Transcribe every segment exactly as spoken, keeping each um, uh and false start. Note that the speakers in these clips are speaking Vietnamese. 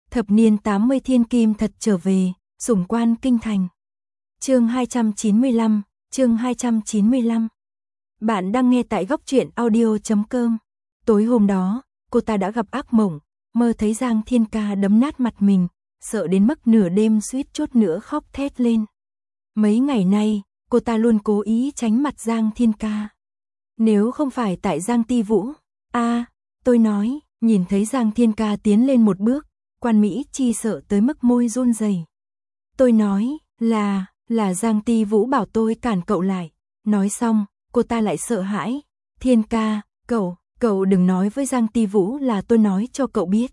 Thập niên tám mươi thiên kim thật trở về, sủng quan kinh thành. Chương hai trăm chín mươi lăm, chương hai trăm chín mươi lăm. Bạn đang nghe tại góc truyện audio chấm com. Tối hôm đó, cô ta đã gặp ác mộng, mơ thấy Giang Thiên Ca đấm nát mặt mình, sợ đến mức nửa đêm suýt chút nữa khóc thét lên. Mấy ngày nay, cô ta luôn cố ý tránh mặt Giang Thiên Ca. Nếu không phải tại Giang Ti Vũ, a, à, tôi nói, nhìn thấy Giang Thiên Ca tiến lên một bước, Quan Mỹ Chi sợ tới mức môi run rẩy. Tôi nói, là, là Giang Ti Vũ bảo tôi cản cậu lại. Nói xong, cô ta lại sợ hãi. Thiên Ca, cậu, cậu đừng nói với Giang Ti Vũ là tôi nói cho cậu biết.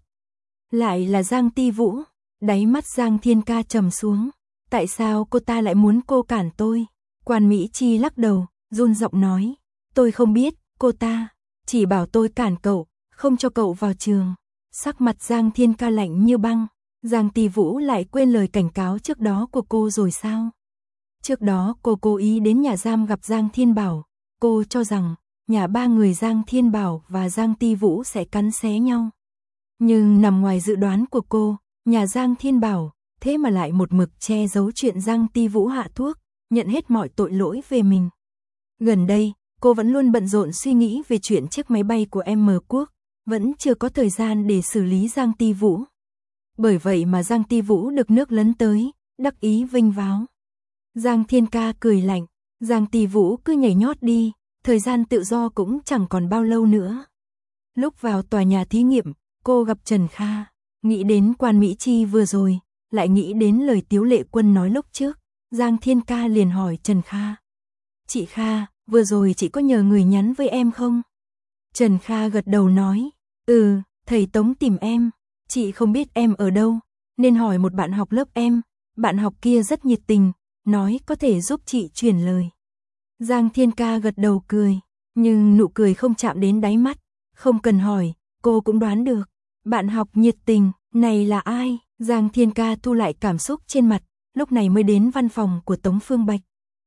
Lại là Giang Ti Vũ, đáy mắt Giang Thiên Ca trầm xuống. Tại sao cô ta lại muốn cô cản tôi? Quan Mỹ Chi lắc đầu, run giọng nói. Tôi không biết, cô ta chỉ bảo tôi cản cậu, không cho cậu vào trường. Sắc mặt Giang Thiên Ca lạnh như băng. Giang Ti Vũ lại quên lời cảnh cáo trước đó của cô rồi sao? Trước đó cô cố ý đến nhà giam gặp Giang Thiên Bảo. Cô cho rằng nhà ba người Giang Thiên Bảo và Giang Ti Vũ sẽ cắn xé nhau. Nhưng nằm ngoài dự đoán của cô, nhà Giang Thiên Bảo thế mà lại một mực che giấu chuyện Giang Ti Vũ hạ thuốc, nhận hết mọi tội lỗi về mình. Gần đây, cô vẫn luôn bận rộn suy nghĩ về chuyện chiếc máy bay của M Quốc, vẫn chưa có thời gian để xử lý Giang Ti Vũ. Bởi vậy mà Giang Ti Vũ được nước lấn tới, đắc ý vinh váo. Giang Thiên Ca cười lạnh, Giang Ti Vũ cứ nhảy nhót đi, thời gian tự do cũng chẳng còn bao lâu nữa. Lúc vào tòa nhà thí nghiệm, cô gặp Trần Kha, nghĩ đến Quan Mỹ Chi vừa rồi, lại nghĩ đến lời Tiếu Lệ Quân nói lúc trước, Giang Thiên Ca liền hỏi Trần Kha. Chị Kha, vừa rồi chị có nhờ người nhắn với em không? Trần Kha gật đầu nói, ừ, thầy Tống tìm em, chị không biết em ở đâu, nên hỏi một bạn học lớp em, bạn học kia rất nhiệt tình, nói có thể giúp chị truyền lời. Giang Thiên Ca gật đầu cười, nhưng nụ cười không chạm đến đáy mắt, không cần hỏi, cô cũng đoán được. Bạn học nhiệt tình, này là ai? Giang Thiên Ca thu lại cảm xúc trên mặt, lúc này mới đến văn phòng của Tống Phương Bạch.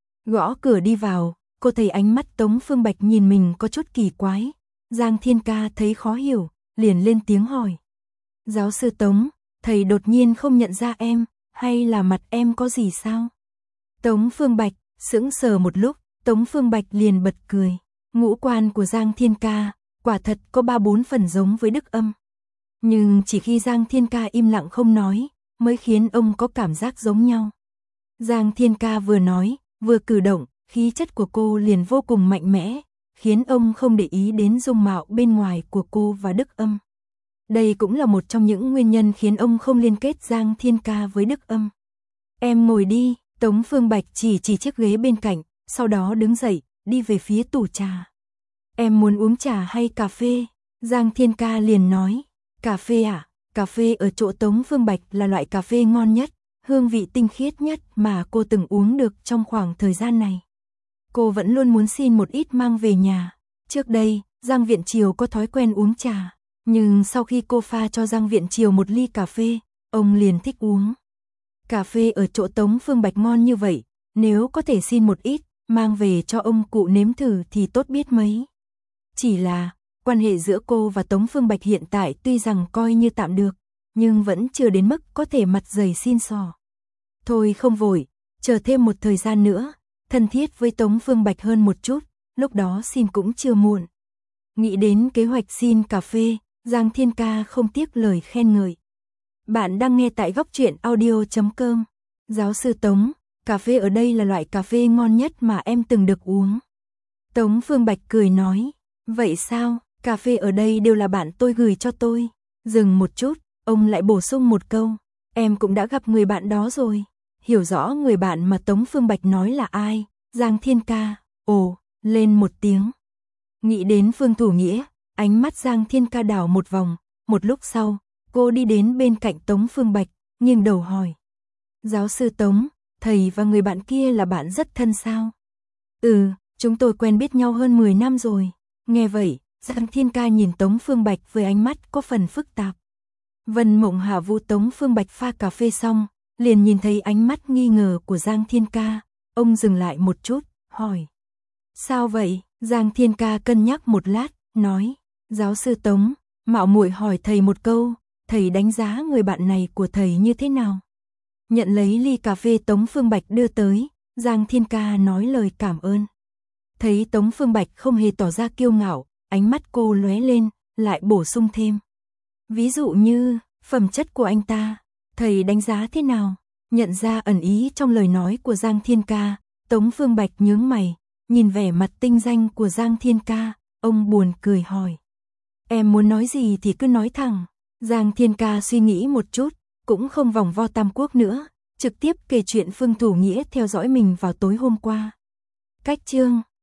Gõ cửa đi vào, cô thấy ánh mắt Tống Phương Bạch nhìn mình có chút kỳ quái. Giang Thiên Ca thấy khó hiểu, liền lên tiếng hỏi. Giáo sư Tống, thầy đột nhiên không nhận ra em, hay là mặt em có gì sao? Tống Phương Bạch sững sờ một lúc, Tống Phương Bạch liền bật cười. Ngũ quan của Giang Thiên Ca quả thật có ba bốn phần giống với Đức Âm. Nhưng chỉ khi Giang Thiên Ca im lặng không nói, mới khiến ông có cảm giác giống nhau. Giang Thiên Ca vừa nói, vừa cử động, khí chất của cô liền vô cùng mạnh mẽ, khiến ông không để ý đến dung mạo bên ngoài của cô và Đức Âm. Đây cũng là một trong những nguyên nhân khiến ông không liên kết Giang Thiên Ca với Đức Âm. Em ngồi đi, Tống Phương Bạch chỉ chỉ chiếc ghế bên cạnh, sau đó đứng dậy, đi về phía tủ trà. Em muốn uống trà hay cà phê? Giang Thiên Ca liền nói. Cà phê à? Cà phê ở chỗ Tống Phương Bạch là loại cà phê ngon nhất, hương vị tinh khiết nhất mà cô từng uống được trong khoảng thời gian này. Cô vẫn luôn muốn xin một ít mang về nhà. Trước đây, Giang Viện Triều có thói quen uống trà, nhưng sau khi cô pha cho Giang Viện Triều một ly cà phê, ông liền thích uống. Cà phê ở chỗ Tống Phương Bạch ngon như vậy, nếu có thể xin một ít, mang về cho ông cụ nếm thử thì tốt biết mấy. Chỉ là, quan hệ giữa cô và Tống Phương Bạch hiện tại tuy rằng coi như tạm được, nhưng vẫn chưa đến mức có thể mặt dày xin sò. Thôi không vội, chờ thêm một thời gian nữa, thân thiết với Tống Phương Bạch hơn một chút, lúc đó xin cũng chưa muộn. Nghĩ đến kế hoạch xin cà phê, Giang Thiên Ca không tiếc lời khen ngợi. Bạn đang nghe tại góc truyện audio chấm com. Giáo sư Tống, cà phê ở đây là loại cà phê ngon nhất mà em từng được uống. Tống Phương Bạch cười nói, vậy sao, cà phê ở đây đều là bạn tôi gửi cho tôi. Dừng một chút, ông lại bổ sung một câu, em cũng đã gặp người bạn đó rồi. Hiểu rõ người bạn mà Tống Phương Bạch nói là ai, Giang Thiên Ca, ồ, lên một tiếng. Nghĩ đến Phương Thủ Nghĩa, ánh mắt Giang Thiên Ca đảo một vòng, một lúc sau, cô đi đến bên cạnh Tống Phương Bạch, nghiêng đầu hỏi. Giáo sư Tống, thầy và người bạn kia là bạn rất thân sao? Ừ, chúng tôi quen biết nhau hơn mười năm rồi. Nghe vậy, Giang Thiên Ca nhìn Tống Phương Bạch với ánh mắt có phần phức tạp. Vân Mộng Hà vu Tống Phương Bạch pha cà phê xong, liền nhìn thấy ánh mắt nghi ngờ của Giang Thiên Ca, ông dừng lại một chút, hỏi. Sao vậy? Giang Thiên Ca cân nhắc một lát, nói, giáo sư Tống, mạo muội hỏi thầy một câu, thầy đánh giá người bạn này của thầy như thế nào? Nhận lấy ly cà phê Tống Phương Bạch đưa tới, Giang Thiên Ca nói lời cảm ơn. Thấy Tống Phương Bạch không hề tỏ ra kiêu ngạo, ánh mắt cô lóe lên, lại bổ sung thêm. Ví dụ như, phẩm chất của anh ta, thầy đánh giá thế nào? Nhận ra ẩn ý trong lời nói của Giang Thiên Ca, Tống Phương Bạch nhướng mày, nhìn vẻ mặt tinh danh của Giang Thiên Ca, ông buồn cười hỏi. Em muốn nói gì thì cứ nói thẳng. Giang Thiên Ca suy nghĩ một chút, cũng không vòng vo Tam Quốc nữa, trực tiếp kể chuyện Phương Thủ Nghĩa theo dõi mình vào tối hôm qua. Cách chương